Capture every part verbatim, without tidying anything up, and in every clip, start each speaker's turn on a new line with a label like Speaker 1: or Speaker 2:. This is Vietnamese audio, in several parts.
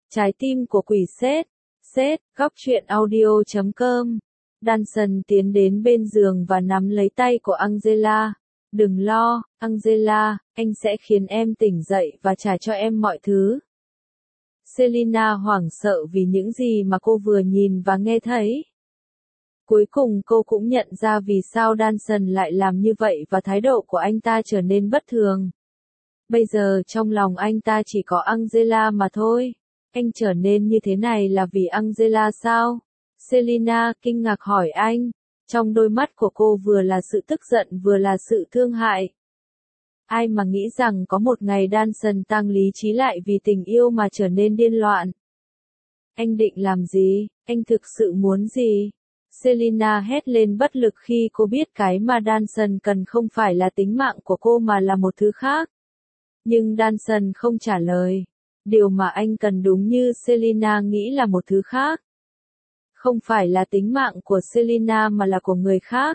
Speaker 1: Trái tim của quỷ sét. Sét, góc truyện audio chấm com. Danson tiến đến bên giường và nắm lấy tay của Angela. Đừng lo, Angela, anh sẽ khiến em tỉnh dậy và trả cho em mọi thứ. Selina hoảng sợ vì những gì mà cô vừa nhìn và nghe thấy. Cuối cùng cô cũng nhận ra vì sao Danson lại làm như vậy và thái độ của anh ta trở nên bất thường. Bây giờ trong lòng anh ta chỉ có Angela mà thôi. Anh trở nên như thế này là vì Angela sao? Selina kinh ngạc hỏi anh. Trong đôi mắt của cô vừa là sự tức giận vừa là sự thương hại. Ai mà nghĩ rằng có một ngày Danson tăng lý trí lại vì tình yêu mà trở nên điên loạn. Anh định làm gì? Anh thực sự muốn gì? Selina hét lên bất lực khi cô biết cái mà Danson cần không phải là tính mạng của cô mà là một thứ khác. Nhưng Danson không trả lời. Điều mà anh cần đúng như Selina nghĩ là một thứ khác. Không phải là tính mạng của Selina mà là của người khác.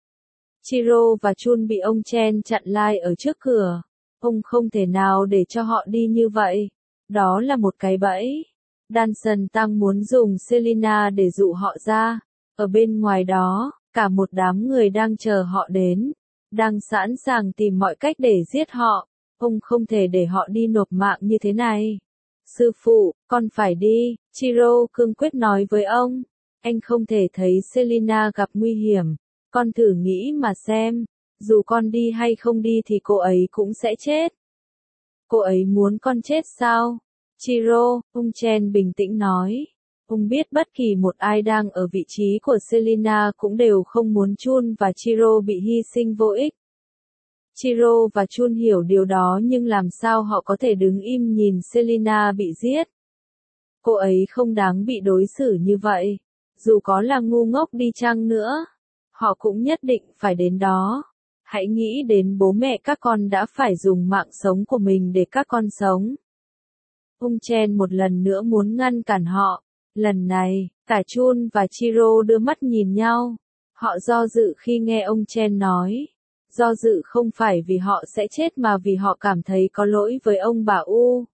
Speaker 1: Chiro và Chun bị ông Chen chặn lại ở trước cửa. Ông không thể nào để cho họ đi như vậy. Đó là một cái bẫy. Danson tăng muốn dùng Selina để dụ họ ra. Ở bên ngoài đó, cả một đám người đang chờ họ đến. Đang sẵn sàng tìm mọi cách để giết họ. Ông không thể để họ đi nộp mạng như thế này. Sư phụ, con phải đi, Chiro cương quyết nói với ông. Anh không thể thấy Selina gặp nguy hiểm. Con thử nghĩ mà xem, dù con đi hay không đi thì cô ấy cũng sẽ chết. Cô ấy muốn con chết sao? Chiro, ông Chen bình tĩnh nói. Ông biết bất kỳ một ai đang ở vị trí của Selina cũng đều không muốn Chun và Chiro bị hy sinh vô ích. Chiro và Chun hiểu điều đó nhưng làm sao họ có thể đứng im nhìn Selina bị giết. Cô ấy không đáng bị đối xử như vậy. Dù có là ngu ngốc đi chăng nữa, họ cũng nhất định phải đến đó. Hãy nghĩ đến bố mẹ các con đã phải dùng mạng sống của mình để các con sống. Ông Chen một lần nữa muốn ngăn cản họ. Lần này, cả Chun và Chiro đưa mắt nhìn nhau. Họ do dự khi nghe ông Chen nói. Do dự không phải vì họ sẽ chết mà vì họ cảm thấy có lỗi với ông bà U.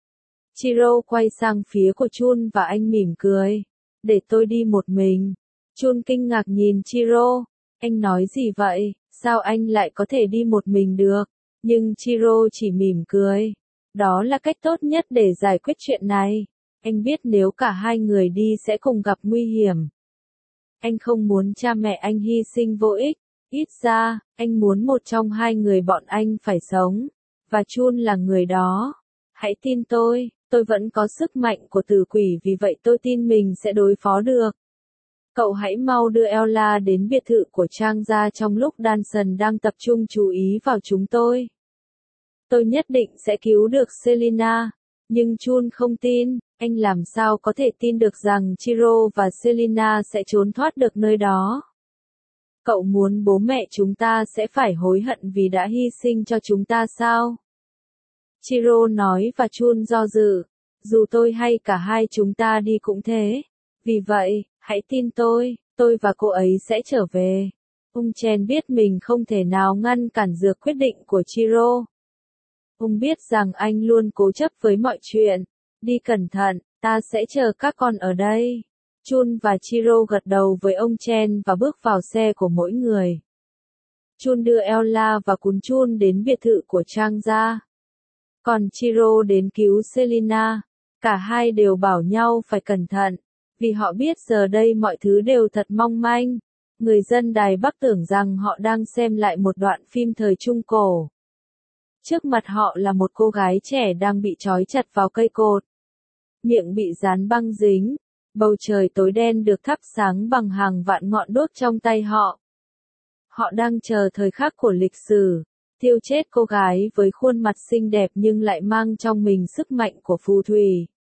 Speaker 1: Chiro quay sang phía của Chun và anh mỉm cười. Để tôi đi một mình. Chun kinh ngạc nhìn Chiro. Anh nói gì vậy? Sao anh lại có thể đi một mình được? Nhưng Chiro chỉ mỉm cười. Đó là cách tốt nhất để giải quyết chuyện này. Anh biết nếu cả hai người đi sẽ cùng gặp nguy hiểm. Anh không muốn cha mẹ anh hy sinh vô ích. Ít ra, anh muốn một trong hai người bọn anh phải sống. Và Chun là người đó. Hãy tin tôi, tôi vẫn có sức mạnh của tử quỷ vì vậy tôi tin mình sẽ đối phó được. Cậu hãy mau đưa Ella đến biệt thự của Trang gia trong lúc Danson đang tập trung chú ý vào chúng tôi. Tôi nhất định sẽ cứu được Selina. Nhưng Chun không tin, anh làm sao có thể tin được rằng Chiro và Selina sẽ trốn thoát được nơi đó. Cậu muốn bố mẹ chúng ta sẽ phải hối hận vì đã hy sinh cho chúng ta sao? Chiro nói và Chun do dự. Dù tôi hay cả hai chúng ta đi cũng thế. Vì vậy, hãy tin tôi, tôi và cô ấy sẽ trở về. Ông Chen biết mình không thể nào ngăn cản được quyết định của Chiro. Ông biết rằng anh luôn cố chấp với mọi chuyện. Đi cẩn thận, ta sẽ chờ các con ở đây. Chun và Chiro gật đầu với ông Chen và bước vào xe của mỗi người. Chun đưa Ella và Kun Chun đến biệt thự của Trang gia. Còn Chiro đến cứu Selina. Cả hai đều bảo nhau phải cẩn thận. Vì họ biết giờ đây mọi thứ đều thật mong manh. Người dân Đài Bắc tưởng rằng họ đang xem lại một đoạn phim thời Trung Cổ. Trước mặt họ là một cô gái trẻ đang bị trói chặt vào cây cột. Miệng bị dán băng dính. Bầu trời tối đen được thắp sáng bằng hàng vạn ngọn đuốc trong tay họ. Họ đang chờ thời khắc của lịch sử. Thiêu chết cô gái với khuôn mặt xinh đẹp nhưng lại mang trong mình sức mạnh của phù thủy.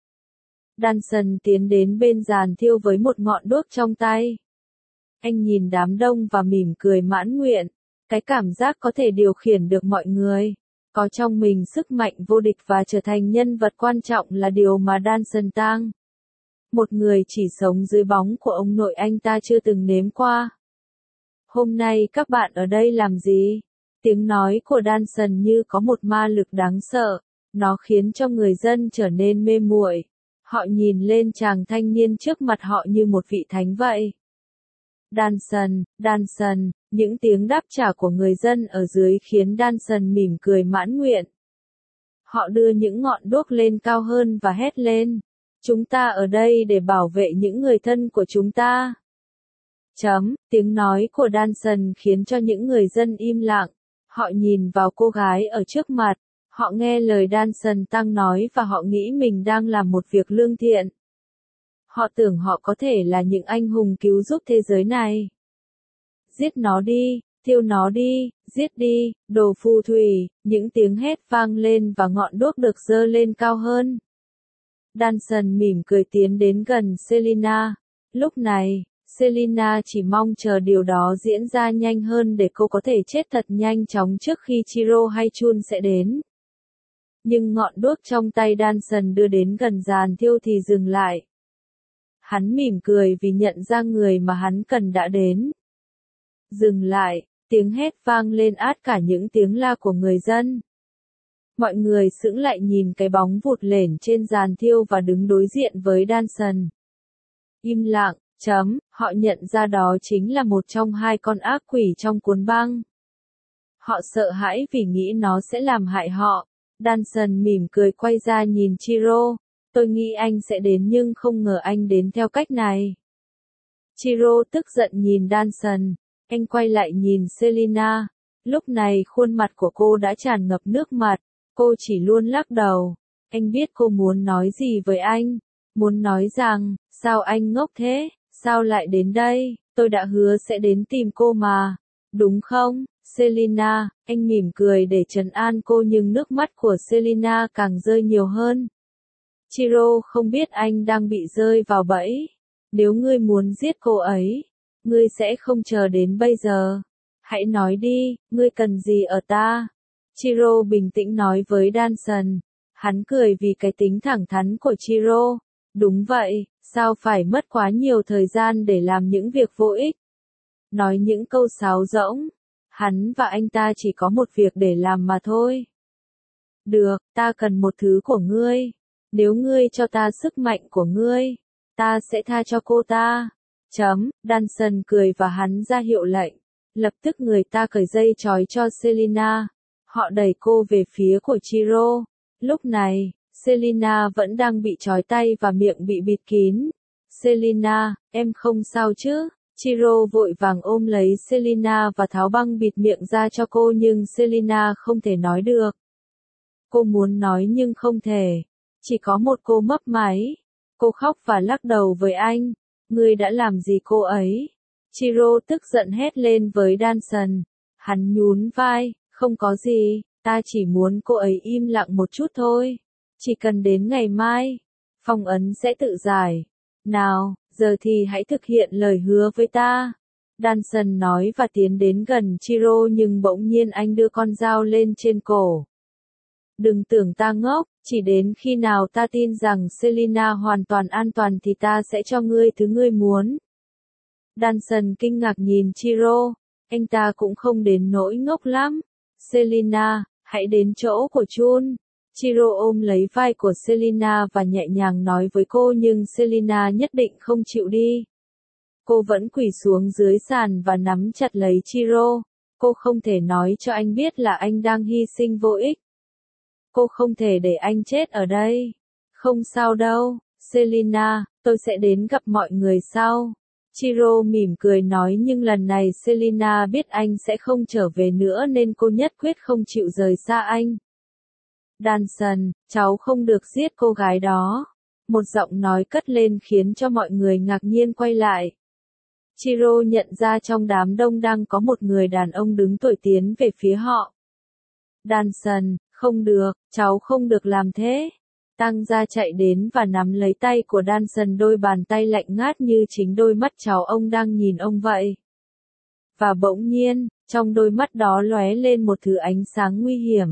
Speaker 1: Danson tiến đến bên giàn thiêu với một ngọn đuốc trong tay. Anh nhìn đám đông và mỉm cười mãn nguyện. Cái cảm giác có thể điều khiển được mọi người. Có trong mình sức mạnh vô địch và trở thành nhân vật quan trọng là điều mà Danson tăng. Một người chỉ sống dưới bóng của ông nội anh ta chưa từng nếm qua. Hôm nay các bạn ở đây làm gì? Tiếng nói của Danson như có một ma lực đáng sợ. Nó khiến cho người dân trở nên mê muội. Họ nhìn lên chàng thanh niên trước mặt họ như một vị thánh vậy. Danson, Danson, những tiếng đáp trả của người dân ở dưới khiến Danson mỉm cười mãn nguyện. Họ đưa những ngọn đuốc lên cao hơn và hét lên. Chúng ta ở đây để bảo vệ những người thân của chúng ta. Chấm, tiếng nói của Danson khiến cho những người dân im lặng. Họ nhìn vào cô gái ở trước mặt. Họ nghe lời Danson Tăng nói và họ nghĩ mình đang làm một việc lương thiện. Họ tưởng họ có thể là những anh hùng cứu giúp thế giới này. Giết nó đi, thiêu nó đi, giết đi, đồ phù thủy, những tiếng hét vang lên và ngọn đuốc được giơ lên cao hơn. Danson mỉm cười tiến đến gần Selina. Lúc này, Selina chỉ mong chờ điều đó diễn ra nhanh hơn để cô có thể chết thật nhanh chóng trước khi Chiro hay Chun sẽ đến. Nhưng ngọn đuốc trong tay Danson đưa đến gần giàn thiêu thì dừng lại. Hắn mỉm cười vì nhận ra người mà hắn cần đã đến. Dừng lại, tiếng hét vang lên át cả những tiếng la của người dân. Mọi người sững lại nhìn cái bóng vụt lẻn trên giàn thiêu và đứng đối diện với Danson. Im lặng, chấm, họ nhận ra đó chính là một trong hai con ác quỷ trong cuốn băng. Họ sợ hãi vì nghĩ nó sẽ làm hại họ. Danson mỉm cười quay ra nhìn Chiro. Tôi nghĩ anh sẽ đến nhưng không ngờ anh đến theo cách này. Chiro tức giận nhìn Danson. Anh quay lại nhìn Selina. Lúc này khuôn mặt của cô đã tràn ngập nước mặt. Cô chỉ luôn lắc đầu. Anh biết cô muốn nói gì với anh. Muốn nói rằng, sao anh ngốc thế? Sao lại đến đây? Tôi đã hứa sẽ đến tìm cô mà. Đúng không, Selina? Anh mỉm cười để trấn an cô nhưng nước mắt của Selina càng rơi nhiều hơn. Chiro không biết anh đang bị rơi vào bẫy. Nếu ngươi muốn giết cô ấy, ngươi sẽ không chờ đến bây giờ. Hãy nói đi, ngươi cần gì ở ta? Chiro bình tĩnh nói với Danson. Hắn cười vì cái tính thẳng thắn của Chiro. Đúng vậy, sao phải mất quá nhiều thời gian để làm những việc vô ích? Nói những câu sáo rỗng. Hắn và anh ta chỉ có một việc để làm mà thôi. Được, ta cần một thứ của ngươi. Nếu ngươi cho ta sức mạnh của ngươi, ta sẽ tha cho cô ta. Chấm, Danson cười và hắn ra hiệu lệnh. Lập tức người ta cởi dây trói cho Selina. Họ đẩy cô về phía của Chiro. Lúc này, Selina vẫn đang bị trói tay và miệng bị bịt kín. Selina, em không sao chứ? Chiro vội vàng ôm lấy Selina và tháo băng bịt miệng ra cho cô nhưng Selina không thể nói được. Cô muốn nói nhưng không thể. Chỉ có một cô mấp máy. Cô khóc và lắc đầu với anh. Ngươi đã làm gì cô ấy? Chiro tức giận hét lên với Danson. Hắn nhún vai. Không có gì, ta chỉ muốn cô ấy im lặng một chút thôi. Chỉ cần đến ngày mai, phong ấn sẽ tự giải. Nào, giờ thì hãy thực hiện lời hứa với ta. Danson nói và tiến đến gần Chiro nhưng bỗng nhiên anh đưa con dao lên trên cổ. Đừng tưởng ta ngốc, chỉ đến khi nào ta tin rằng Selina hoàn toàn an toàn thì ta sẽ cho ngươi thứ ngươi muốn. Danson kinh ngạc nhìn Chiro, anh ta cũng không đến nỗi ngốc lắm. Selina, hãy đến chỗ của Chun. Chiro ôm lấy vai của Selina và nhẹ nhàng nói với cô nhưng Selina nhất định không chịu đi. Cô vẫn quỳ xuống dưới sàn và nắm chặt lấy Chiro. Cô không thể nói cho anh biết là anh đang hy sinh vô ích. Cô không thể để anh chết ở đây. Không sao đâu, Selina, tôi sẽ đến gặp mọi người sau. Chiro mỉm cười nói nhưng lần này Selina biết anh sẽ không trở về nữa nên cô nhất quyết không chịu rời xa anh. Danson, cháu không được giết cô gái đó. Một giọng nói cất lên khiến cho mọi người ngạc nhiên quay lại. Chiro nhận ra trong đám đông đang có một người đàn ông đứng tuổi tiến về phía họ. Danson, không được, cháu không được làm thế. Tăng gia chạy đến và nắm lấy tay của Danson, đôi bàn tay lạnh ngát như chính đôi mắt cháu ông đang nhìn ông vậy. Và bỗng nhiên, trong đôi mắt đó lóe lên một thứ ánh sáng nguy hiểm.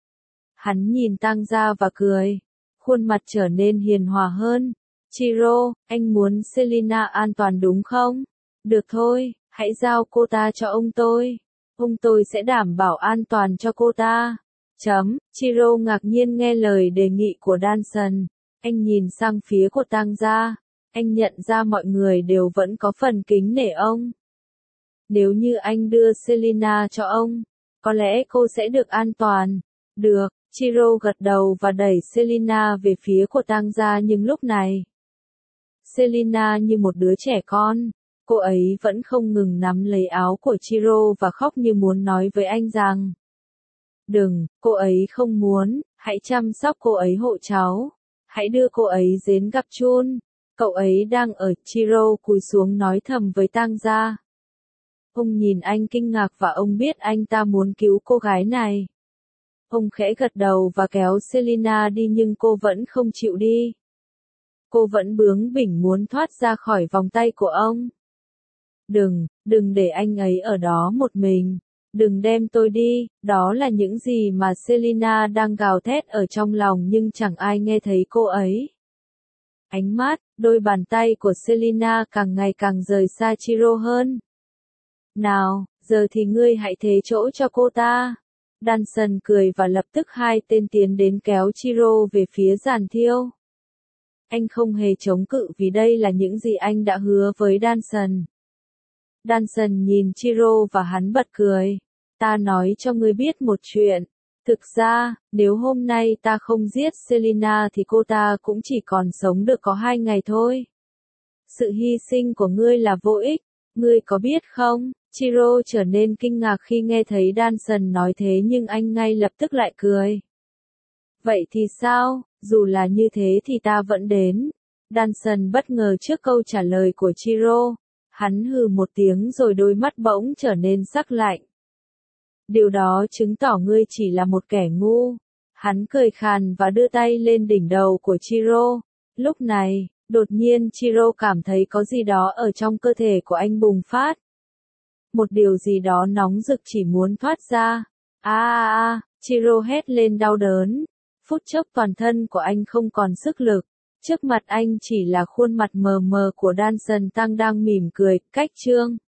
Speaker 1: Hắn nhìn Tăng gia và cười. Khuôn mặt trở nên hiền hòa hơn. Chiro, anh muốn Selina an toàn đúng không? Được thôi, hãy giao cô ta cho ông tôi. Ông tôi sẽ đảm bảo an toàn cho cô ta. Chấm, Chiro ngạc nhiên nghe lời đề nghị của Danson. Anh nhìn sang phía của Tang gia, anh nhận ra mọi người đều vẫn có phần kính nể ông. Nếu như anh đưa Selina cho ông, có lẽ cô sẽ được an toàn. Được, Chiro gật đầu và đẩy Selina về phía của Tang gia, nhưng lúc này, Selina như một đứa trẻ con, cô ấy vẫn không ngừng nắm lấy áo của Chiro và khóc như muốn nói với anh rằng: đừng, cô ấy không muốn, hãy chăm sóc cô ấy hộ cháu, hãy đưa cô ấy đến gặp Chun. Cậu ấy đang ở. Chiro cúi xuống nói thầm với Tang gia. Ông nhìn anh kinh ngạc và ông biết anh ta muốn cứu cô gái này. Ông khẽ gật đầu và kéo Selina đi, nhưng cô vẫn không chịu đi. Cô vẫn bướng bỉnh muốn thoát ra khỏi vòng tay của ông. Đừng, đừng để anh ấy ở đó một mình. Đừng đem tôi đi. Đó là những gì mà Selina đang gào thét ở trong lòng, nhưng chẳng ai nghe thấy cô ấy. Ánh mắt, đôi bàn tay của Selina càng ngày càng rời xa Chiro hơn. Nào, giờ thì ngươi hãy thế chỗ cho cô ta. Danson cười và lập tức hai tên tiến đến kéo Chiro về phía giàn thiêu. Anh không hề chống cự vì đây là những gì anh đã hứa với Danson. Danson nhìn Chiro và hắn bật cười. Ta nói cho ngươi biết một chuyện. Thực ra, nếu hôm nay ta không giết Selina thì cô ta cũng chỉ còn sống được có hai ngày thôi. Sự hy sinh của ngươi là vô ích, ngươi có biết không? Chiro trở nên kinh ngạc khi nghe thấy Danson nói thế, nhưng anh ngay lập tức lại cười. Vậy thì sao, dù là như thế thì ta vẫn đến. Danson bất ngờ trước câu trả lời của Chiro. Hắn hừ một tiếng rồi đôi mắt bỗng trở nên sắc lạnh. Điều đó chứng tỏ ngươi chỉ là một kẻ ngu. Hắn cười khàn và đưa tay lên đỉnh đầu của Chiro. Lúc này, đột nhiên Chiro cảm thấy có gì đó ở trong cơ thể của anh bùng phát. Một điều gì đó nóng rực chỉ muốn thoát ra. A a a, Chiro hét lên đau đớn. Phút chốc toàn thân của anh không còn sức lực. Trước mặt anh chỉ là khuôn mặt mờ mờ của Danson Tang đang mỉm cười, cách chương.